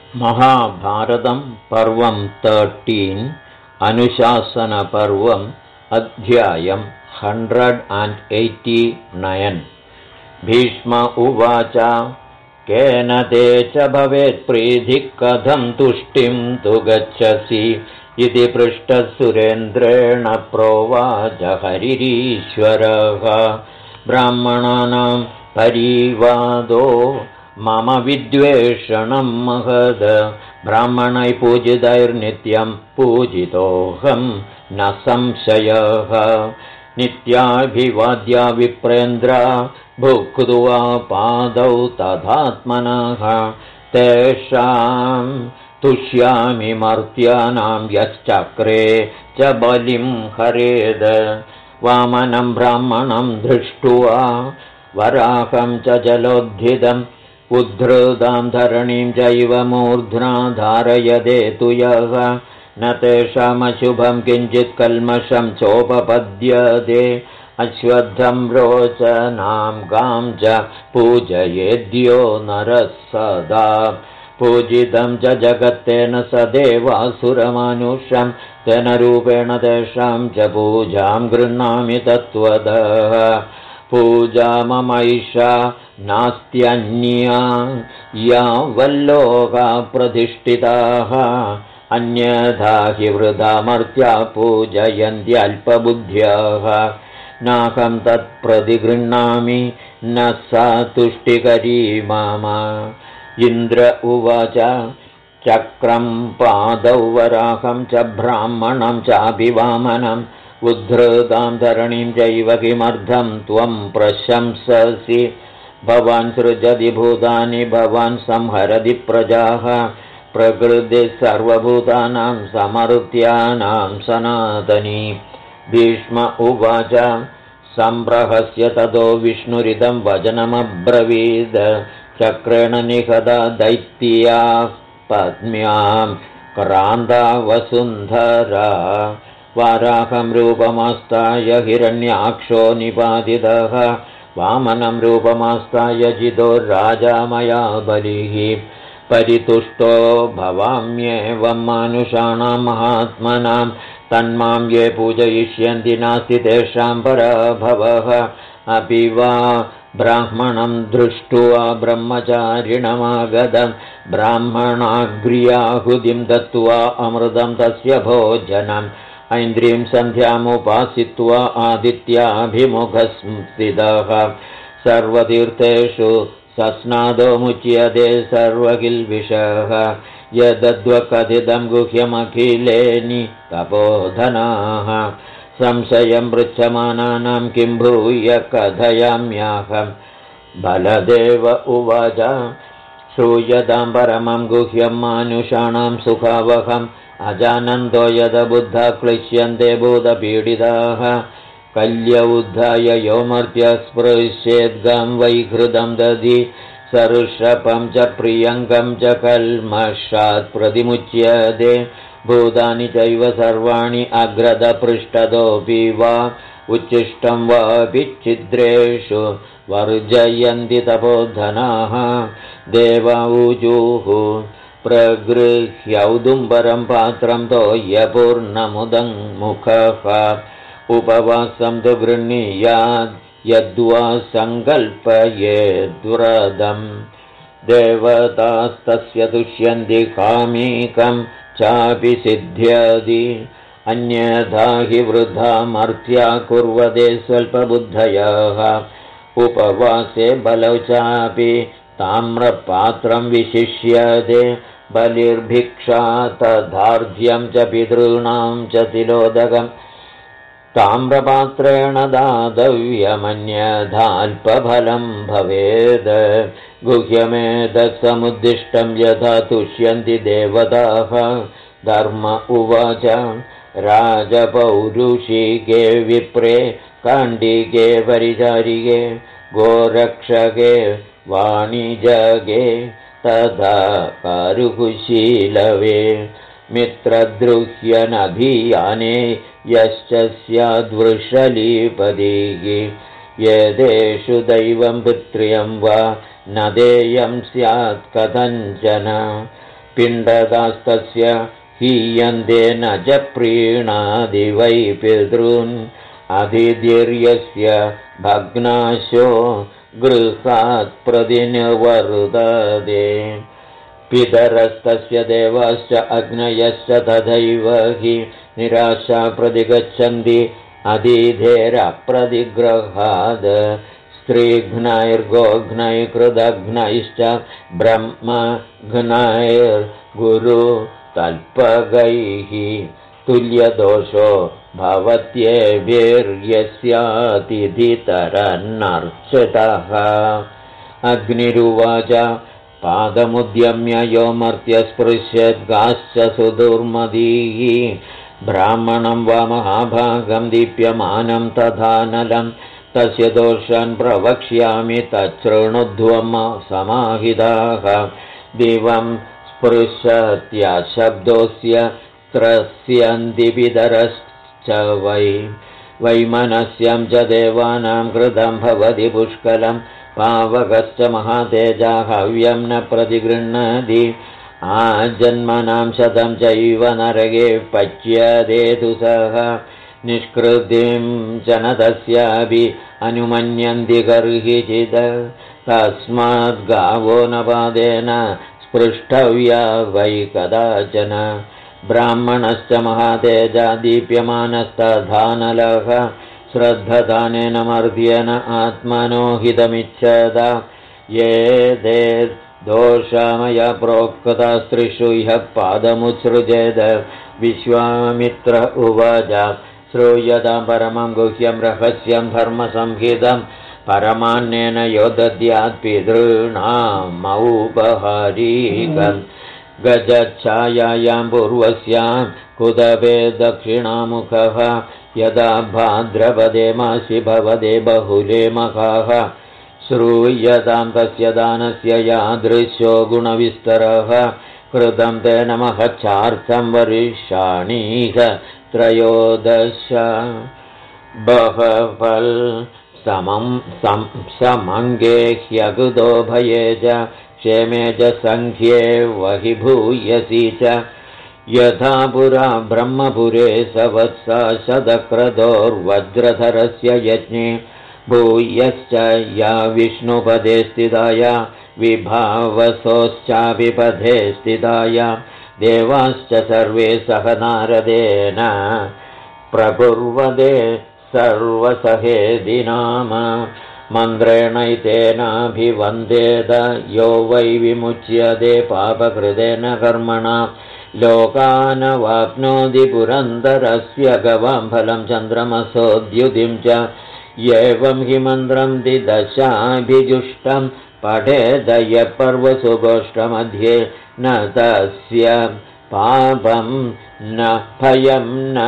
महाभारतं पर्वं 13 अनुशासनपर्वम् अध्यायं 189। भीष्म उवाच केन ते च भवेत् प्रीतिः कथं तुष्टिं तु गच्छसि इति पृष्टः सुरेन्द्रेण प्रोवाच हरिरीश्वरः ब्राह्मणानां परिवादो मम विद्वेषणं महद ब्राह्मणैः पूजितैर्नित्यं पूजितोऽहं न संशयः नित्याभिवाद्या विप्रेन्द्रा भुक्त्वा पादौ तथात्मनः तेषां तुष्यामि मर्त्यानां यश्चक्रे च बलिं हरेद वामनं ब्राह्मणं दृष्ट्वा वराहं च जलोद्धितम् उद्धृतां धरणीं चैव मूर्ध्ना धारयदे तु यः न तेषामशुभं किञ्चित् कल्मषं चोपपद्यते अश्वत्थं रोचनां गां च पूजयेद्यो नरः सदा पूजितं च जगत्तेन स देवासुरमानुषं तेन रूपेण तेषां च पूजां गृह्णामि तत्त्वतः पूजा ममैषा नास्त्यन्या या वल्लोका प्रतिष्ठिताः अन्यथा हि वृथा मर्त्या पूजयन्त्यल्पबुद्ध्याः नाहं तत्प्रतिगृह्णामि न सा तुष्टिकरी मम इन्द्र उवाच चक्रं पादौ वराहं च ब्राह्मणं चाभिवामनम् उद्धृतां धरणीं चैव किमर्थं त्वं प्रशंससि भवान् सृजति भूतानि भवान् संहरति प्रजाः प्रकृतिः सर्वभूतानां समर्त्यानां सनातनी भीष्म उवाच सम्प्रहस्य ततो विष्णुरिदं वचनमब्रवीद चक्रेण निहता दैत्याः पद्म्यां क्रान्ता वसुन्धरा वाराहं रूपमास्ताय हिरण्याक्षो निपातितः वामनं रूपमास्ताय जितो राजा मया बलिः परितुष्टो भवाम्येवं मानुषाणां महात्मनां तन्मां ये पूजयिष्यन्ति नास्ति तेषां पराभवः अपि वा ब्राह्मणं दृष्ट्वा ब्रह्मचारिणमागतं ब्राह्मणाग्र्याहुतिं दत्त्वा अमृतं तस्य भोजनम् ऐन्द्रीं सन्ध्यामुपासित्वा आदित्याभिमुखस्थितः सर्वतीर्थेषु सस्नादो मुच्यते सर्वकिल्बिषः यदद्वकथितं गुह्यमखिलेनि तपोधनाः संशयं पृच्छमानानां किं भूय कथयाम्याहं बलदेव उवाच श्रूयतां परमं गुह्यं मानुषाणां सुखावहम् अजानन्दो यदबुद्धा क्लिश्यन्ते भूतपीडिताः कल्यौद्धाय यो मर्त्य स्पृश्येद्गं वैहृतं दधि सर्षपं च प्रियङ्गं च कल्मषात् प्रतिमुच्यते भूतानि चैव सर्वाणि अग्रदपृष्ठतोऽपि वा उच्छिष्टं वापि छिद्रेषु वर्जयन्ति तपोधनाः देवाऊजुः प्रगृह्यौदुम्बरं पात्रं तोयपूर्णमुदं मुखः उपवासं तु गृह्णीयात् यद्वा सङ्कल्पयेद्व्रतं देवतास्तस्य तुष्यन्ति कामीकं चापि सिद्ध्यति अन्यथा हि वृथा मर्त्या कुर्वते स्वल्पबुद्धयः उपवासे बलौ चापि ताम्रपात्रं विशिष्यते बलिर्भिक्षा तदार्घ्यं च पितॄणां च तिलोदकम् ताम्रपात्रेण दातव्यमन्यथाल्पफलं भवेद् गुह्यमेतत् समुद्दिष्टं यथा तुष्यन्ति देवताः धर्म उवाच राजपौरुषिके विप्रे काण्डिके परिचारिके गोरक्षके वाणिजगे तथा कारुकुशीलवे मित्रद्रुह्यनभियाने यश्च स्याद्वृषलीपदिः येदेषु दैवं पुत्र्यं वा न देयं स्यात् कथञ्चन पिण्डदास्तस्य हीयन्ते न च प्रीणादि वै पितॄन् अधिधीर्यस्य भग्नाशो गृहात् प्रतिनिवर्तते पितरस्तस्य देवाश्च अग्नयश्च तथैव हि निराशा प्रतिगच्छन्ति अतिधेरप्रतिग्रहाद् स्त्रीघ्नैर्गोघ्नैकृदघ्नैश्च ब्रह्मघ्नैर्गुरुतल्पगैः तुल्यदोषो भवत्येभिर्यस्यातिथितरन्नर्चितः अग्निरुवाच पादमुद्यम्य यो मर्त्यस्पृश्यद्गाश्च सुदुर्मदीः ब्राह्मणं वा महाभागं दीप्यमानं तथानलं तस्य दोषान् प्रवक्ष्यामि तच्छृणुध्वं समाहिताः दिवं स्पृशत्यशब्दोऽस्य त्रस्यन्ति पितरश्च वैमनस्यं च देवानां कृतं भवति पुष्कलं पावकश्च महातेजा हव्यं न प्रतिगृह्णति आजन्मनां शतं चैव नरके पच्यते सः निष्कृतिं च न तस्यापि अनुमन्यन्ति गर्हिचित् तस्माद्गावो न पादेन स्पृष्टव्या वै कदाचन ब्राह्मणश्च महातेजा दीप्यमानस्तथानलः श्रद्धदानेन मर्त्येन आत्मनो हितमिच्छत ये ते दोषामया प्रोक्ता स्त्रीषु ह्यः पादमुत्सृजेद विश्वामित्र उवाच श्रूयतां परमं गुह्यं रहस्यं धर्मसंहितं परमान्नेन यो दद्यात् पितॄणामौपहारीकम् गजच्छायायां पूर्वस्यां कुदवे दक्षिणामुखः यदा भाद्रपदे मासि भवदे बहुले मखाः श्रूयतां तस्य दानस्य यादृश्यो गुणविस्तरः कृतं तेन महच्छार्थं वरिष्याणीह त्रयोदश बहवल् समङ्गे ह्यगुदो भये च क्षेमे च सङ्ख्ये वहि भूयसी च यथा पुरा ब्रह्मपुरे सवत्सा शतक्रतोर्वज्रधरस्य यज्ञे भूयश्च या विष्णुपदे स्थिताया विभावसोश्चापि पदे स्थिताया देवाश्च सर्वे सह नारदेन प्रकुर्वते सर्वसहेदिनाम मन्त्रेणैतेनाभिवन्देत यो वै विमुच्यते पापकृतेन कर्मणा लोकानवाप्नोति पुरन्दरस्य गवां फलं चन्द्रमसोद्युतिं च एवं हि मन्त्रं दिदशाभिजुष्टं पठेदय पर्वसुगोष्ठमध्ये न तस्य पापं न भयं न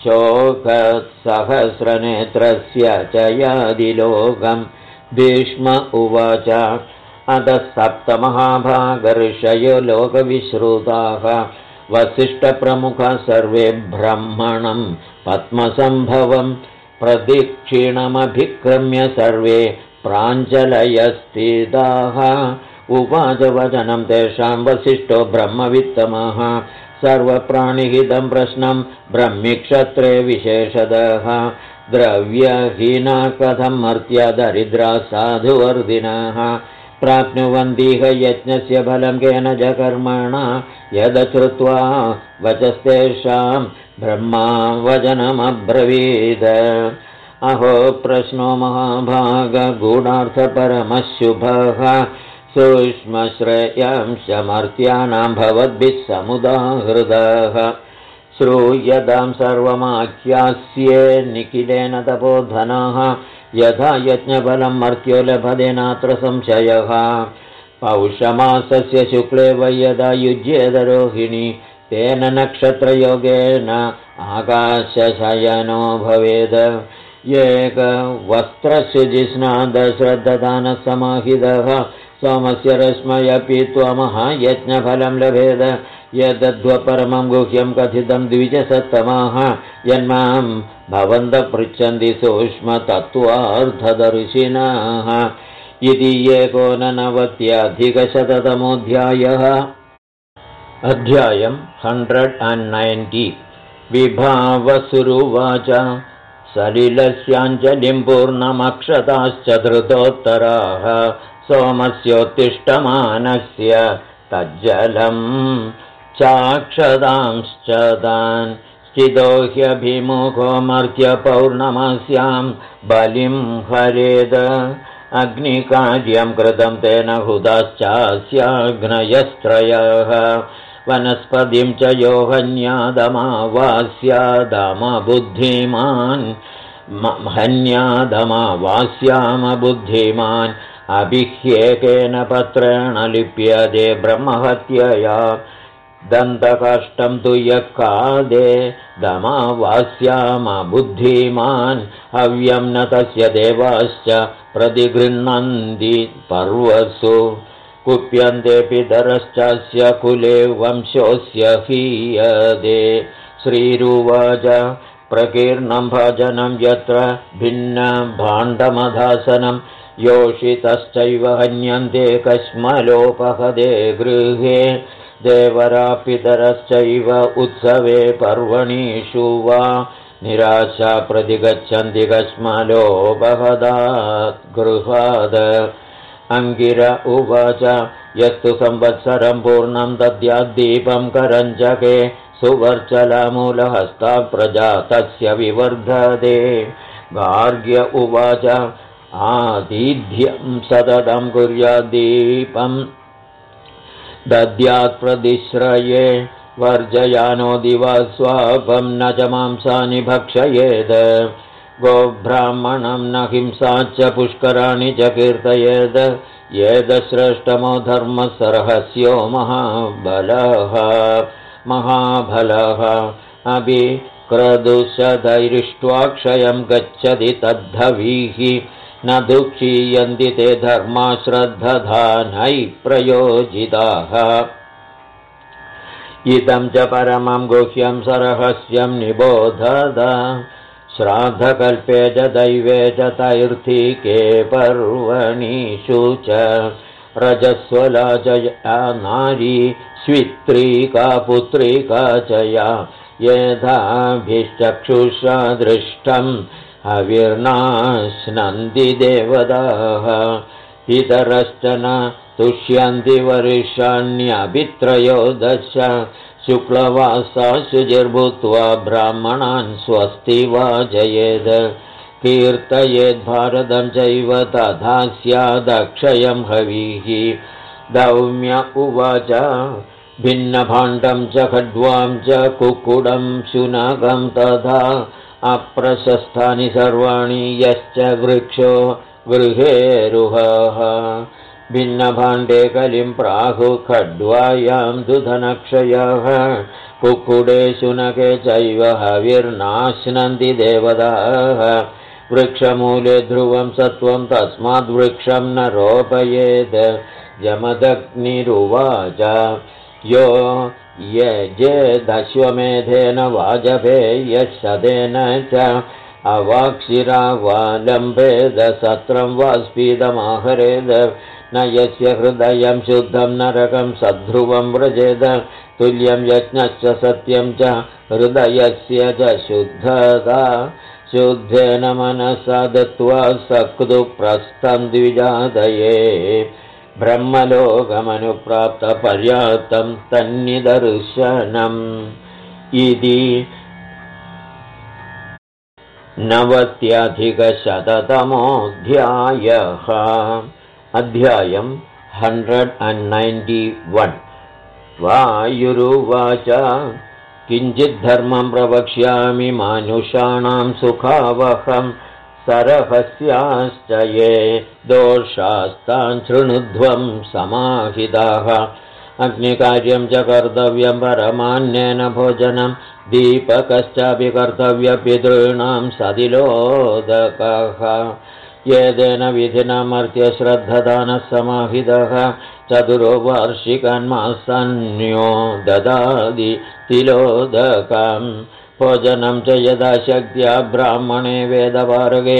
शोकसहस्रनेत्रस्य च यादिलोकं भीष्म उवाच अतः सप्तमहाभागर्षयो लोकविश्रुताः वसिष्ठप्रमुखः सर्वे ब्रह्मणं पद्मसम्भवं प्रदक्षिणमभिक्रम्य सर्वे प्राञ्जलयस्थिताः उवाच वचनं तेषां वसिष्ठो ब्रह्मवित्तमः सर्वप्राणिहितं प्रश्नं ब्रह्मिक्षत्रे विशेषतः द्रव्यहीना कथं मर्त्या दरिद्रा साधुवर्धिनः प्राप्नुवन्तीह यज्ञस्य फलं केन च कर्मणा यदश्रुत्वा वचस्तेषां ब्रह्मा वचनमब्रवीद अहो प्रश्नो महाभागगूढार्थपरमशुभः सूक्ष्मश्रेयांशमर्त्यानां भवद्भिः समुदाहृतः श्रूयतां सर्वमाख्यास्ये निखिलेन तपोधनाः यथा यज्ञफलं मर्त्यो लभते नात्र संशयः पौषमासस्य शुक्ले वै यदा युज्येत रोहिणी तेन नक्षत्रयोगेन आकाशशयनो भवेद एकवस्त्रशुचिस्नादश्रद्धदानसमाहितः सोमस्य रश्मय पीत्वा महायज्ञफलं लभेद यदध्वपरमं गुह्यं कथितं द्विजसत्तमाः यन्मां भवन्तः पृच्छन्ति सूक्ष्मतत्त्वार्थदर्शिनः इति 1997 अधिकशततमोऽध्यायः। अध्यायम् 190 विभावसुरुवाच सलिलस्याञ्जलिं पूर्णमक्षताश्च धृतोत्तराः सोमस्योत्तिष्ठमानस्य तज्जलं चाक्षतांश्च तान् स्थितो ह्यभिमुखो मर्त्यपौर्णमस्यां बलिं हरेद अग्निकार्यं कृतं तेन हुताश्चास्याग्नयस्त्रयः वनस्पतिं च यो हन्यादमावास्यामबुद्धिमान् अभिह्येकेन पत्रेण लिप्यते ब्रह्महत्यया दन्तकष्टं तु यः कादे दमावास्यामबुद्धिमान् हव्यं न तस्य देवाश्च प्रतिगृह्णन्ति पर्वसु कुप्यन्ते पितरश्चास्य कुले वंशोऽस्य हीयते श्रीरुवाच प्रकीर्णं भजनं यत्र भिन्नभाण्डमधासनं योषितश्चैव हन्यन्ते कश्मलोपहदे गृहे देवरा पितरश्चैव उत्सवे पर्वणीषु वा निराशा प्रतिगच्छन्ति कश्मलोपहदात् गृहाद अङ्गिर उवाच यस्तु संवत्सरं पूर्णं दद्याद्दीपं करञ्जके सुवर्चलमूलहस्ता प्रजा तस्य विवर्धते गार्ग्य उवाच आतिथ्यं सततं कुर्याद्दीपं दद्यात् प्रतिश्रये वर्जयानो दिवा स्वापं न च मांसानि भक्षयेत् गोब्राह्मणं न हिंसाच्च पुष्कराणि च कीर्तयेत् येदश्रेष्ठमो धर्मसर्हस्यो महाबलः अभिक्रदुषधैरिष्ट्वा क्षयं गच्छति तद्धवीः न दुःखीयन्ति ते धर्मा श्रद्धधानैः प्रयोजिताः इदं च परमं गुह्यं सरहस्यं निबोधद श्राद्धकल्पे च दैवे च तैर्थिके पर्वणीषु च रजस्वला च या नारी स्वित्रीका पुत्रिका च या येधाभिश्चक्षुषा दृष्टं हविर्नाश्नन्ति देवताः पितरश्च न तुष्यन्ति वर्षाण्यभित्रयोदश शुक्लवासा शुचिर्भूत्वा ब्राह्मणान् स्वस्ति वाजयेत् कीर्तयेद्भारतं चैव तथा स्यादक्षयं हविः दौम्य उवाच भिन्नभाण्डं च खड्वां च कुक्कुडं शुनकं तथा अप्रशस्तानि सर्वाणि यश्च वृक्षो गृहेरुहः भिन्नभाण्डे कलिं प्राहुः खड्वायां दुधनक्षयः कुक्कुडे शुनके चैव हविर्नाश्नन्ति देवताः वृक्षमूले ध्रुवं सत्वं तस्माद्वृक्षं न रोपयेत् जमदग्निरुवाच यो यजेदश्वमेधेन वाजपेयशतेन च अवाक्षिरावालम्बेद सत्रं वा स्फीदमाहरेद न यस्य हृदयं शुद्धं नरकं सद्ध्रुवं व्रजेद तुल्यं यज्ञश्च सत्यं च हृदयस्य च शुद्धता शुद्धेन मनसा दत्त्वा सकृदुप्रस्थं द्विजादये ब्रह्मलोकमनुप्राप्तपर्याप्तं तन्निदर्शनम् इति 90-तमोऽध्यायः अध्यायं 191 वायुरुवाच किञ्चिद्धर्मं प्रवक्ष्यामि मानुषाणां सुखावहं सरहस्याश्च ये दोषास्तान् शृणुध्वं समाहिताः अग्निकार्यं च कर्तव्यं परमान्नेन भोजनं दीपकश्चापि कर्तव्यपितॄणां सदिलोदकः येदेन विधिना मर्त्यश्रद्धदानः समाहितः चतुरो वार्षिकान्मासन्यो ददाति तिलोदकं भोजनं च यदा शक्त्या ब्राह्मणे वेदपारगे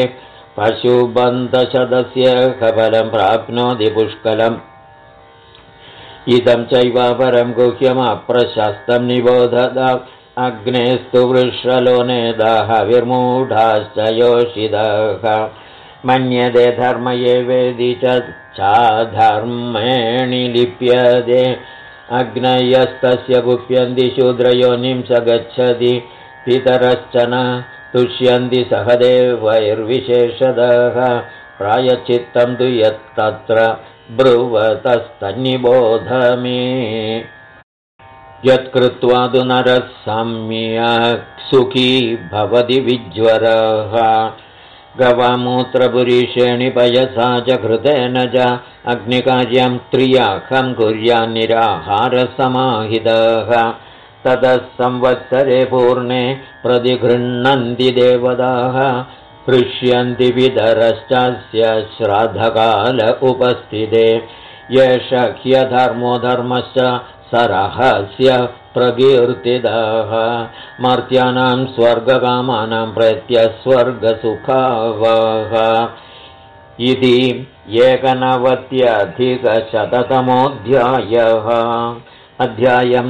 पशुबन्धशतस्य कफलं प्राप्नोति पुष्कलम् इदं चैवापरं गुह्यमप्रशस्तं निबोधत अग्नेस्तु वृषलो नेदाः विर्मूढाश्च योषिताः मन्यते धर्म ये वेदि चाधर्मेणि लिप्यते अग्नयस्तस्य गुप्यन्ति शूद्रयोनिं स गच्छति पितरश्च न तुष्यन्ति सहदेवैर्विशेषतः प्रायश्चित्तं तु यत्तत्र ब्रुवतस्तन्निबोध मे यत्कृत्वा तु नरः सम्यक् सुखी भवति विज्वरः गवामूत्रपुरीषेणि पयसा च कृतेन च अग्निकार्यं त्रियाखं कुर्यान्निराहारसमाहितः ततः संवत्सरे पूर्णे प्रतिगृह्णन्ति देवताः हृष्यन्ति पितरश्चास्य श्राद्धकाल उपस्थिते येष ह्यधर्मो धर्मश्च सरहस्य प्रकीर्तितः मर्त्यानां स्वर्गकामानां प्रत्यस्वर्गसुखावः इति 19अधिकशततमोऽध्यायः अध्यायं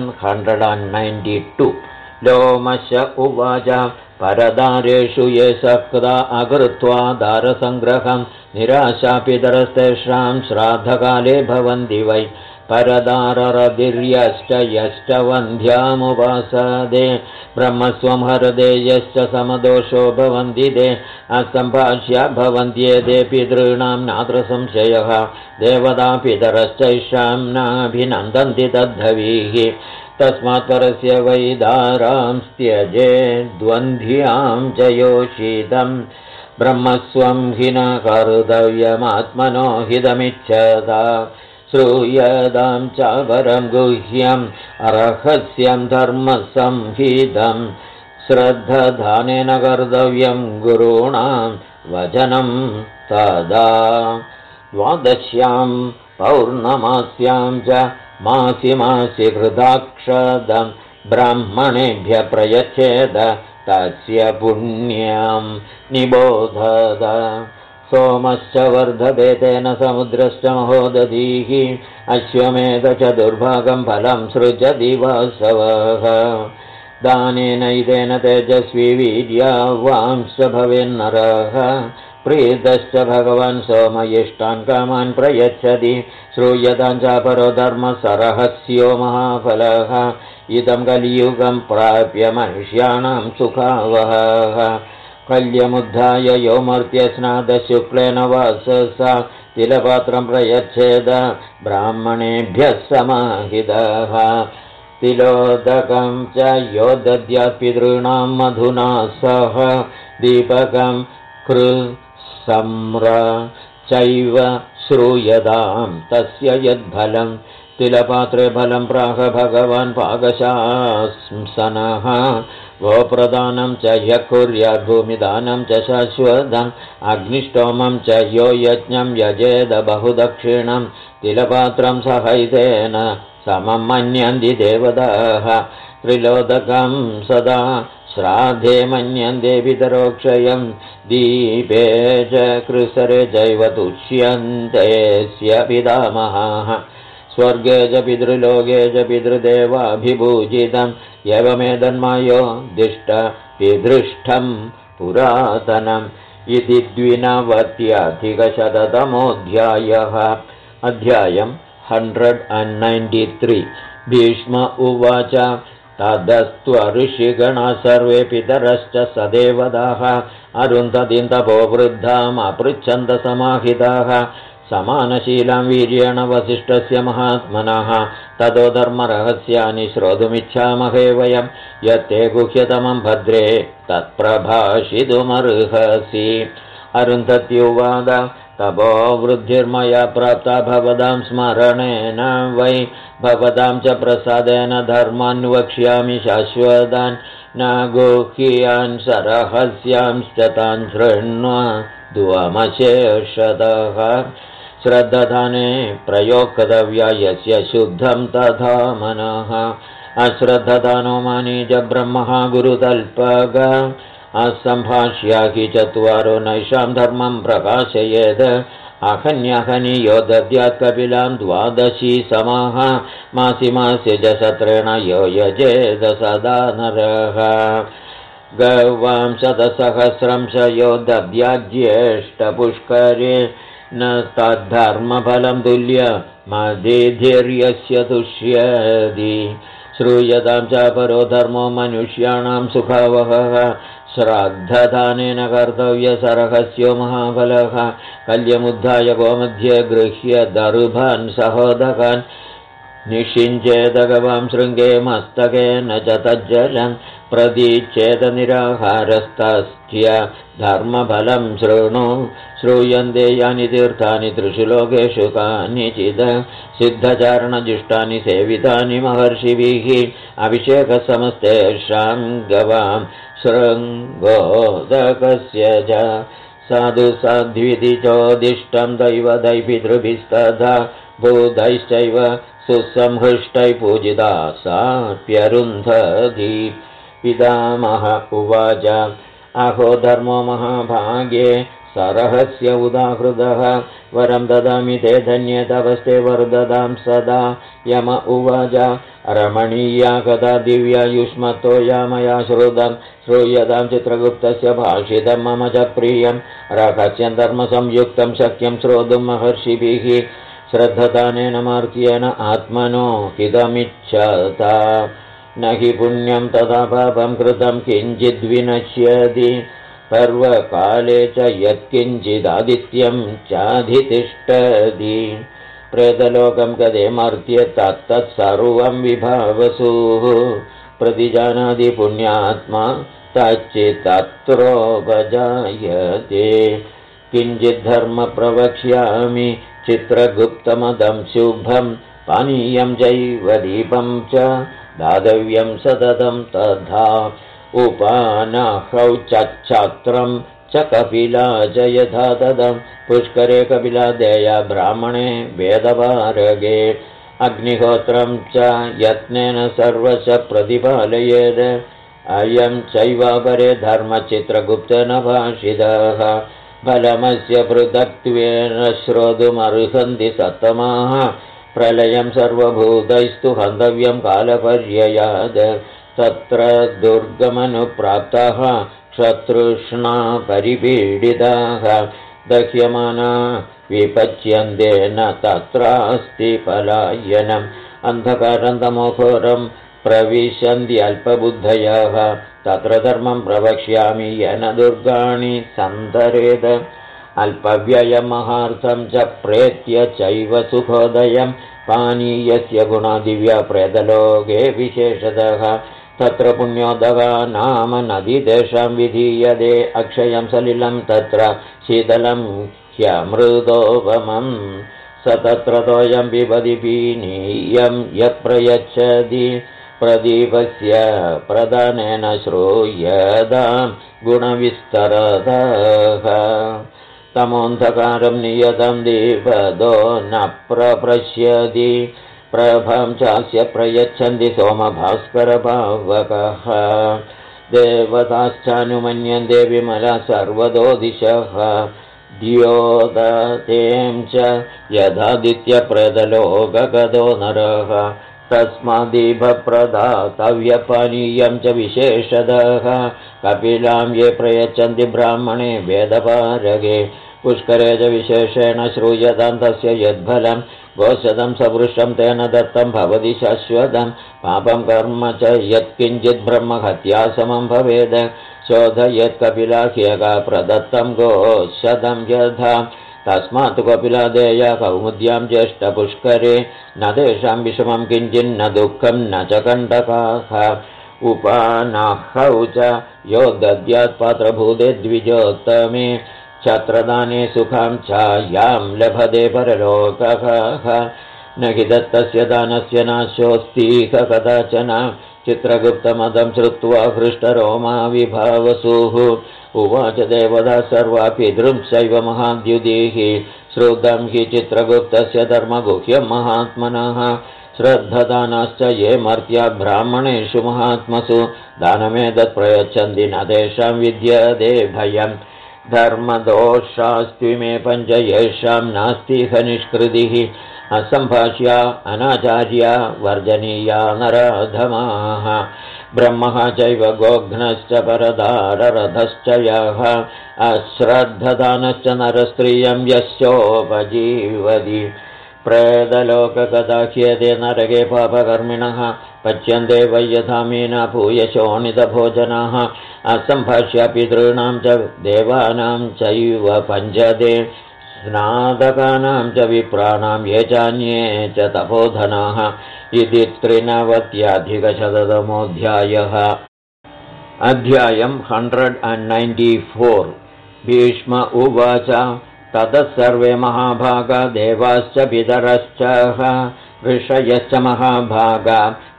192 लोमश उवाच परदारेषु ये सक्ता अकृत्वा दारसङ्ग्रहं निराशापितरस्तेषां श्राद्धकाले भवन्ति वै परदाररदिर्यश्च यश्च वन्ध्यामुपासदे ब्रह्मस्वं हरदे यश्च समदोषो भवन्ति ते असम्भाष्या भवन्त्येते पितॄणां नात्र संशयः देवता पितरश्चैषां नाभिनन्दन्ति तद्धवीः तस्मात् परस्य वैदारां त्यजे द्वन्द्व्यां च योषितं ब्रह्मस्वं हि न कर्तव्यमात्मनो हितमिच्छता श्रूयतां चापरं गुह्यम् अर्हस्यं धर्मसंहितं श्रद्धधानेन कर्तव्यं गुरूणां वचनं तदा द्वादश्यां पौर्णमास्यां च मासि मासि कृताक्षदं ब्राह्मणेभ्यः प्रयच्छेद तस्य पुण्यं निबोधत सोमश्च वर्धते तेन समुद्रश्च महोदधीः अश्वमेध चतुर्भागं फलं सृजति वासवः दानेनैतेन तेजस्वी वीर्यावांश्च भवेन्नरः प्रीतश्च भगवान् सोमयिष्टान् कामान् प्रयच्छति श्रूयतां चापरो धर्मसरहस्यो महाफलः इदं कलियुगं प्राप्य मनुष्याणां सुखावहः कल्यमुद्धाय यो मर्त्यस्नादशुक्लेन वाससा तिलपात्रं प्रयच्छेद ब्राह्मणेभ्यः समाहितः तिलोदकं च यो दद्यात् पितॄणां मधुना सह दीपकं कृसम्र चैव श्रूयतां तस्य यद्फलं तिलपात्रे फलं प्राह भगवान् पाकशांसनः गोप्रदानं च ह्यः कुर्यात् भूमिदानं च शाश्वतम् अग्निष्टोमं च यो यज्ञं यजेद बहुदक्षिणं तिलपात्रं सहैतेन समं मन्यन्ति देवताः त्रिलोदकं सदा श्राद्धे मन्यन्ते पितरोक्षयं दीपे च कृसरे चैव तुष्यन्तेस्य पितामहाः स्वर्गे च पितृलोके च पितृदेवाभिपूजितं एवमेतन्मायो दिष्ट पिदृष्टं पुरातनम् इति 92-अधिकशततमोऽध्यायः अध्यायं 193 भीष्म उवाच तदस्त्वऋषिगणा सर्वे पितरश्च सदेवताः अरुन्धतीं तपोवृद्धाम् अपृच्छन्तसमाहिताः समानशीलां वीर्येण वसिष्ठस्य महात्मनः ततो धर्मरहस्यानि श्रोतुमिच्छामहे वयं यत्ते गुह्यतमं भद्रे तत्प्रभाषितुमर्हसि अरुन्धत्युवाच तपोवृद्धिर्मया प्राप्ता भवतां स्मरणेन वै भवतां च प्रसादेन धर्मान् वक्ष्यामि शाश्वतान् न गुह्यान् सरहस्यांश्च तान् शृण्वमशेषतः श्रद्धधाने प्रयोक्तव्या यस्य शुद्धं तथा मनः अश्रद्धधानो मानी च ब्रह्मः गुरुतल्पग असम्भाष्या हि चत्वारो नैषां धर्मं प्रकाशयेत् अहन्यहनियो दद्यात् कपिलान् 12 समाः मासि मास्य च सत्रेण यो यजेद सदा नरः गवां 100,000 च यो दद्याज्येष्ठपुष्करे न तद्धर्मफलं तुल्य मदीधिर्यस्य तुष्यति श्रूयतां च परो धर्मो मनुष्याणां सुखावहः श्राद्धदानेन कर्तव्यसर्हस्यो महाफलः कल्यमुद्धाय गोमध्ये गृह्य दर्भान् सहोदकान् निषिञ्चेदगवां शृङ्गे मस्तकेन च तज्जलं प्रदीच्छेदनिराहारस्तस्य धर्मफलं शृणु श्रूयन्ते यानि तीर्थानि 3 लोकेषु कानिचित् सिद्धचारणजुष्टानि सेवितानि महर्षिभिः अभिषेकसमस्तेषां गवां शृङ्गोदकस्य च साधु साध्विति चोदिष्टं दैवदैपितृभिस्तथा भूतैश्चैव सुसंहृष्टै पूजिता साप्यरुन्धति पितामह उवाच अहो धर्मो महाभागे सरहस्य उदाहृतः वरं ददामि ते धन्ये तवस्ते वर्धदां सदा यम उवाच रमणीया कदा दिव्या युष्मतो या मया श्रुतं श्रूयतां चित्रगुप्तस्य भाषितं मम च प्रियं रहस्यं धर्मसंयुक्तं शक्यं श्रोतुं महर्षिभिः श्रद्धदानेन मार्त्येन आत्मनो हितमिच्छता न हि पुण्यं तथा पापं कृतं किञ्चिद्विनश्यति पर्वकाले च यत्किञ्चिदादित्यं चाधितिष्ठति प्रेतलोकं गदे मर्त्य तत्तत्सर्वं विभावसुः प्रतिजानाति पुण्यात्मा तच्चित्तत्रोपजायते किञ्चिद्धर्म प्रवक्ष्यामि चित्रगुप्तमदं शुभं पानीयं चैव दीपं च दातव्यं सततं तथा उपानाहौ छत्रं च कपिला च यथा तदं पुष्करे कपिला देया ब्राह्मणे वेदपारगे अग्निहोत्रं च यत्नेन सर्वश प्रतिपालयेत् अयं चैवापरे धर्मचित्रगुप्तेन भाषितः फलमस्य पृथक्त्वेन श्रोतुमर्हन्ति सत्तमाः प्रलयं सर्वभूतैस्तु हन्तव्यं कालपर्ययात् तत्र दुर्गमनुप्राप्ताः शत्रुष्णा परिपीडिताः दह्यमाना विपच्यन्ते न तत्रास्ति पलायनम् अन्धकारं तमोघोरं प्रविशन्त्यल्पबुद्धयः तत्र धर्मं प्रवक्ष्यामि येन दुर्गाणि सन्तरेद अल्पव्ययमहार्थं च प्रेत्य चैव सुखोदयं पानीयस्य गुणादिव्या प्रेतलोके विशेषतः तत्र पुण्योदका नाम नदी तेषां विधीयते अक्षयं सलिलं तत्र शीतलं ह्यमृतोपमं स तत्र तोयं पिबति पीनीयं यः प्रयच्छति प्रदीपस्य प्रदानेन श्रूयतां गुणविस्तरतः तमोऽन्धकारं नियतं दीपदो न प्रपश्यति प्रभां चास्य प्रयच्छन्ति सोमभास्करभावकः देवताश्चानुमन्यन्ते विमला सर्वतो दिशः द्योततें च यदादित्यप्रेतलोकगतो नरः तस्मादीभप्रदातव्यपानीयं च विशेषतः कपिलां ये प्रयच्छन्ति ब्राह्मणे वेदपारगे पुष्करे च विशेषेण श्रूयतां तस्य यद्फलं गोशतं सवृषं तेन दत्तं भवति शाश्वतं पापं कर्म च यत्किञ्चित् ब्रह्महत्या समं भवेत् शोधयत् कपिला ह्यगा प्रदत्तं गोशतं यथा तस्मात् कपिलादेया कौमुद्यां ज्येष्ठपुष्करे न तेषां विषमं किञ्चिन्न दुःखं न च कण्टकाः उपानाहौ च यो दद्यात् पात्रभूते द्विजोत्तमे छत्रदाने सुखां छायां लभते परलोकः न हि दत्तस्य दानस्य नाशोऽस्ति कदाचन चित्रगुप्तमदं श्रुत्वा हृष्टरोमा विभावसुः उवाच देवता सर्वापि दृंशैव महाद्युतिः श्रुतं हि चित्रगुप्तस्य धर्मगुह्यं महात्मनः श्रद्धदानाश्च ये मर्त्या ब्राह्मणेषु महात्मसु दानमेतत् प्रयच्छन्ति न तेषां विद्यते भयम् धर्मदोषास्त्विमे पञ्च येषां नास्तिह निष्कृतिः असम्भाष्या अनाचार्या वर्जनीया नराधमाः ब्रह्मः चैव गोघ्नश्च परदाररथश्च यः अश्रद्धदानश्च नरस्त्रियं यस्योपजीवति प्रेतलोकगदाह्यते नरके पापकर्मिणः पच्यन्ते वै यथा मीना भूयशोणितभोजनाः असम्भाष्य पितॄणां च देवानां चैव पञ्चदे स्नातकानां च विप्राणां ये चान्ये च तपोधनाः इति 93 अध्यायम् 194 भीष्म उवाच ततः सर्वे महाभागा देवाश्च पितरश्च ऋषयश्च महाभागा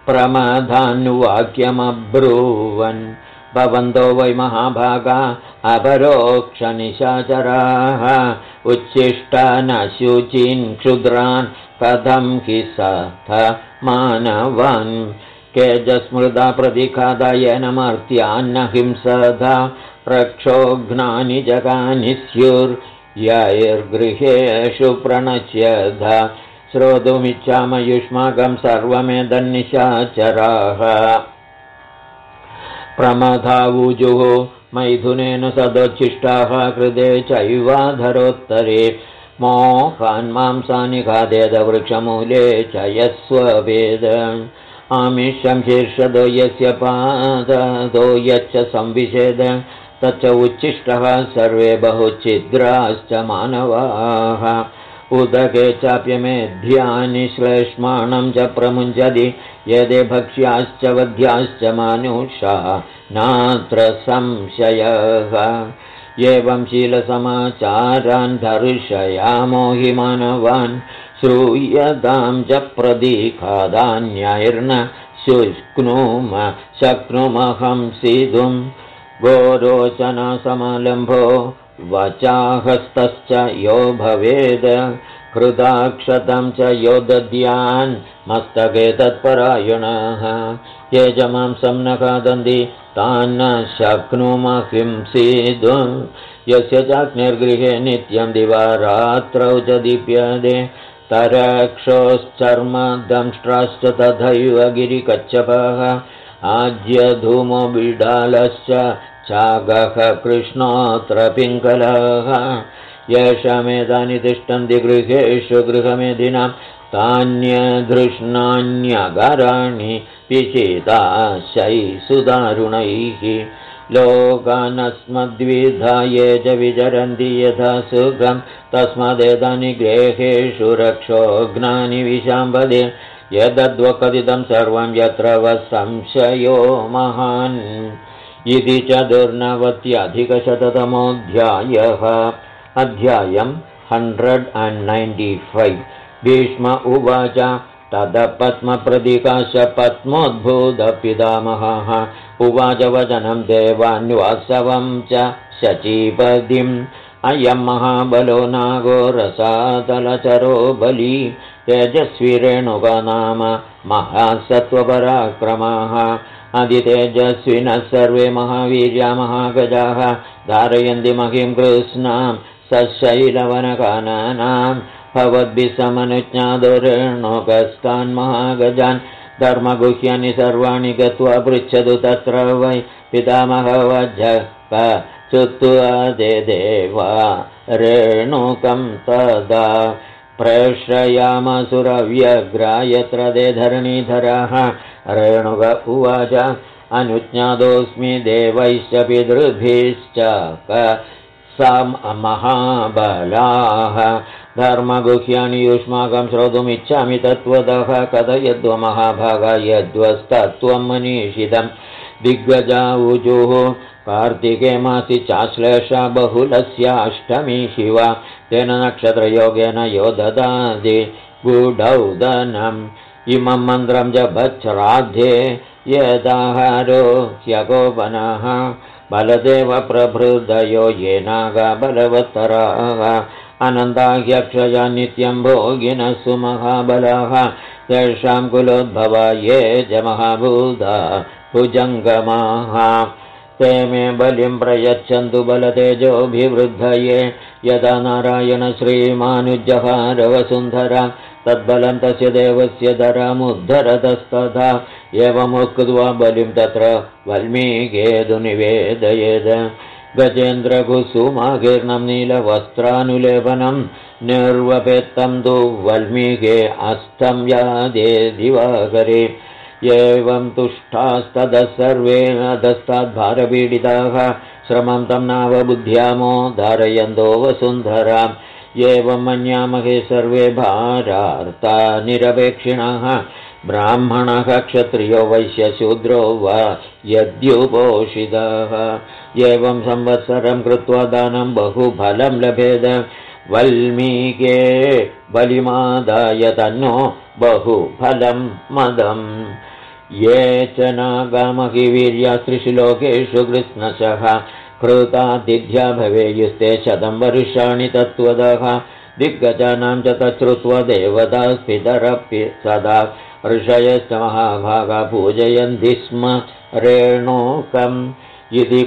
प्रमादान्वाक्यमब्रूवन् भवन्तो वै महाभागा अपरोक्षनिशाचराः उच्छिष्टानशुचीन् क्षुद्रान् कथं हि सथ मानवान् केजस्मृदा प्रतिखादायेन मर्त्यान्न हिंसदा रक्षोघ्नानि जगानि स्युर्यैर्गृहेषु प्रणश्यधा श्रोतुमिच्छामयुष्माकं सर्वमेदन्निशाचराः प्रमथावुजुः मैथुनेन सदोच्छिष्टाः कृते चैवाधरोत्तरे मोहान्मांसानि खादेदवृक्षमूले च यस्ववेद आमिषं शीर्षदो यस्य पादतो यच्च संविशेद तच्च उच्छिष्टः सर्वे बहुच्छिद्राश्च मानवाः उदके चाप्यमेध्यानि श्लेष्माणं च प्रमुञ्चति यदे भक्ष्याश्च वध्याश्च मानुषा नात्र संशयः एवं शीलसमाचारान् दर्शयामो हि मानवान् श्रूयतां च प्रदीखादान्यैर्न शुष्णुम शक्नुमहं सीदुं गोरोचनसमलम्भो वचाहस्तश्च यो भवेद कृताक्षतं च यो दद्यान् मस्तके तत्परायणः ये च मांसं न खादन्ति तान्न शक्नुमहिंसीदुं यस्य चाग्निर्गृहे नित्यं दिवा रात्रौ च दीप्यते तरक्षोश्चर्मदंष्ट्राश्च तथैव गिरिकच्छपः आज्यधूमो बिडालश्च चागः कृष्णोऽत्र पिङ्गलः येषामेतानि तिष्ठन्ति गृहेषु गृहमेधिनां तान्यधृष्णान्यगराणि पिशिताशै सुदारुणैः लोकानस्मद्विधा ये च विचरन्ति यथा सुखं तस्मादेतानि गृहेषु रक्षोघ्नानि विशाम्बदे यदद्वकथितं सर्वं यत्र वः संशयो महान् इति 94 अध्यायम् 195 भीष्म उवाच ततः पद्मप्रदिकाश पद्मोद्भूतपितामहः उवाच वचनं देवान्वासवं च शचीपदिम् अयं महाबलो नागो रसातलचरो बली तेजस्वीरेणुका नाम महासत्त्वपराक्रमाः अधितेजस्विनः सर्वे महावीर्या महागजाः धारयन्ति महीं कृष्णां सशैलवनकाननां भवद्भिः समनुज्ञातो रेणुकस्तान् महागजान् धर्मगुह्यानि सर्वाणि गत्वा पृच्छतु तत्र वै पितामहवज्जप चुत्वा देवा रेणुकं तदा प्रेषयामसुरव्यग्रा यत्र ते धरणीधरः रेणुक उवाच अनुज्ञातोऽस्मि देवैश्च पितृभिश्च महाबलाः धर्मगुह्यानि युष्माकं श्रोतुमिच्छामि तत्त्वतः कथयद्व महाभागा यद्वस्तत्त्वं मनीषितं दिग्गजाऊजुः कार्तिके मासि चाश्लेषा बहुलस्याष्टमी शिवा तेन नक्षत्रयोगेन यो ददाति गूढौदनम् इमं मन्त्रं जपच्छ्राद्धे यदाहारो ह्यगोपनः बलदेव प्रभृदयो ये नागा बलवत्तराः अनन्ताह्यक्षया नित्यं भोगिनः सुमहाबलाः तेषां कुलोद्भवा ये च महाभूता भुजङ्गमाः ते मे बलिं प्रयच्छन्तु बलतेजोऽभिवृद्धये यदा नारायण श्रीमानुजहारवसुन्धरा तद्बलं तस्य देवस्य धरामुद्धरतस्तथा एवमुक्त्वा बलिं तत्र वल्मीकेतु निवेदयेत् गजेन्द्रकुसुमाकीर्णं नीलवस्त्रानुलेपनं निर्वपेत्तं तु वल्मीके अस्तं यादे दिवाकरे एवं तुष्टास्ततः सर्वे अधस्ताद्भारपीडिताः श्रमं तं नावबुद्ध्यामो धारयन्तो वसुन्धराम् एवं मन्यामहे सर्वे भारार्ता निरपेक्षिणः ब्राह्मणः क्षत्रियो वैश्यशूद्रो वा यद्युपोषितः एवं संवत्सरं कृत्वा दानं बहुफलं लभेद वल्मीके बलिमादाय तन्नो बहुफलं मदम् ये च नागामहिवीर्यास्त्रिषु लोकेषु कृत्स्नशः कृतादिध्या भवेयुस्ते 100 वर्षाणि तत्त्वदः दिग्गजानां च तच्छ्रुत्वा देवतास्पितरपि सदा ऋषयश्च महाभागा पूजयन्ति स्म रेणोकम् इति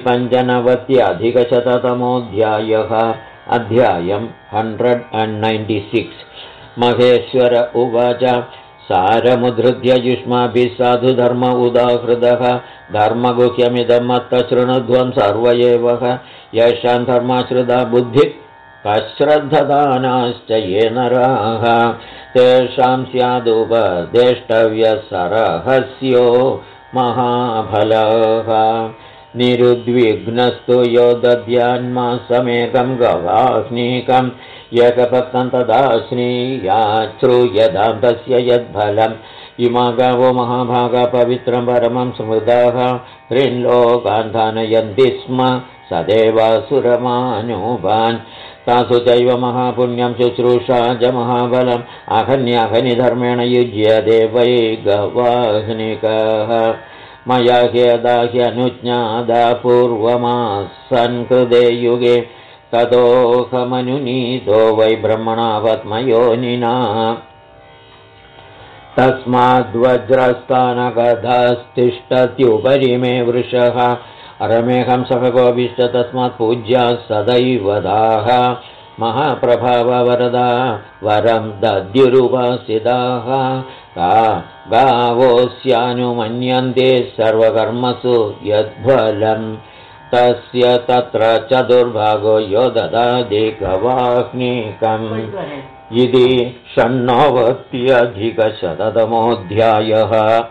95-अधिकशततमोऽध्यायः अध्यायम् 196 महेश्वर उवाच सारमुद्धृत्य युष्माभिः साधुधर्म उदाहृतः धर्मगुह्यमिदं मत्तशृणुध्वं सर्व एव येषां धर्माश्रिता बुद्धिः कश्रद्धदानाश्च ये नराः तेषां स्यादुपदेष्टव्यसरहस्यो महाफलः निरुद्विग्नस्तु यो दद्यान्मासमेकं गवाह्नीकम् एकभक्तं तदा श्रीयाच्छ्रूयदां तस्य यद्फलम् इमा गावो महाभागा पवित्रं परमं स्मृताः त्रिलोकान् धानयन्ति स्म सदेवासुरमानोपान् तासु चैव महापुण्यं शुश्रूषा च महाबलम् अहन्याहनिधर्मेण युज्यते वै गवाह्निकः मया ह्यदाह्यनुज्ञादा पूर्वमासन् कृते युगे ततोऽहमनुनीतो वै ब्रह्मणा पद्मयोनिना तस्माद्वज्रस्थानगधास्तिष्ठत्युपरि मे वृषः रमेहं सह गोभिश्च तस्मात् पूज्या सदैवदाः महाप्रभाववरदा वरं दद्युरुपासिताः गावोऽस्यानुमन्यन्ते सर्वकर्मसु यद्फलम् तस्य तत्र चतुर्भागो यो ददाति गवाह्नीकम् इति 96-अधिकशततमोऽध्यायः।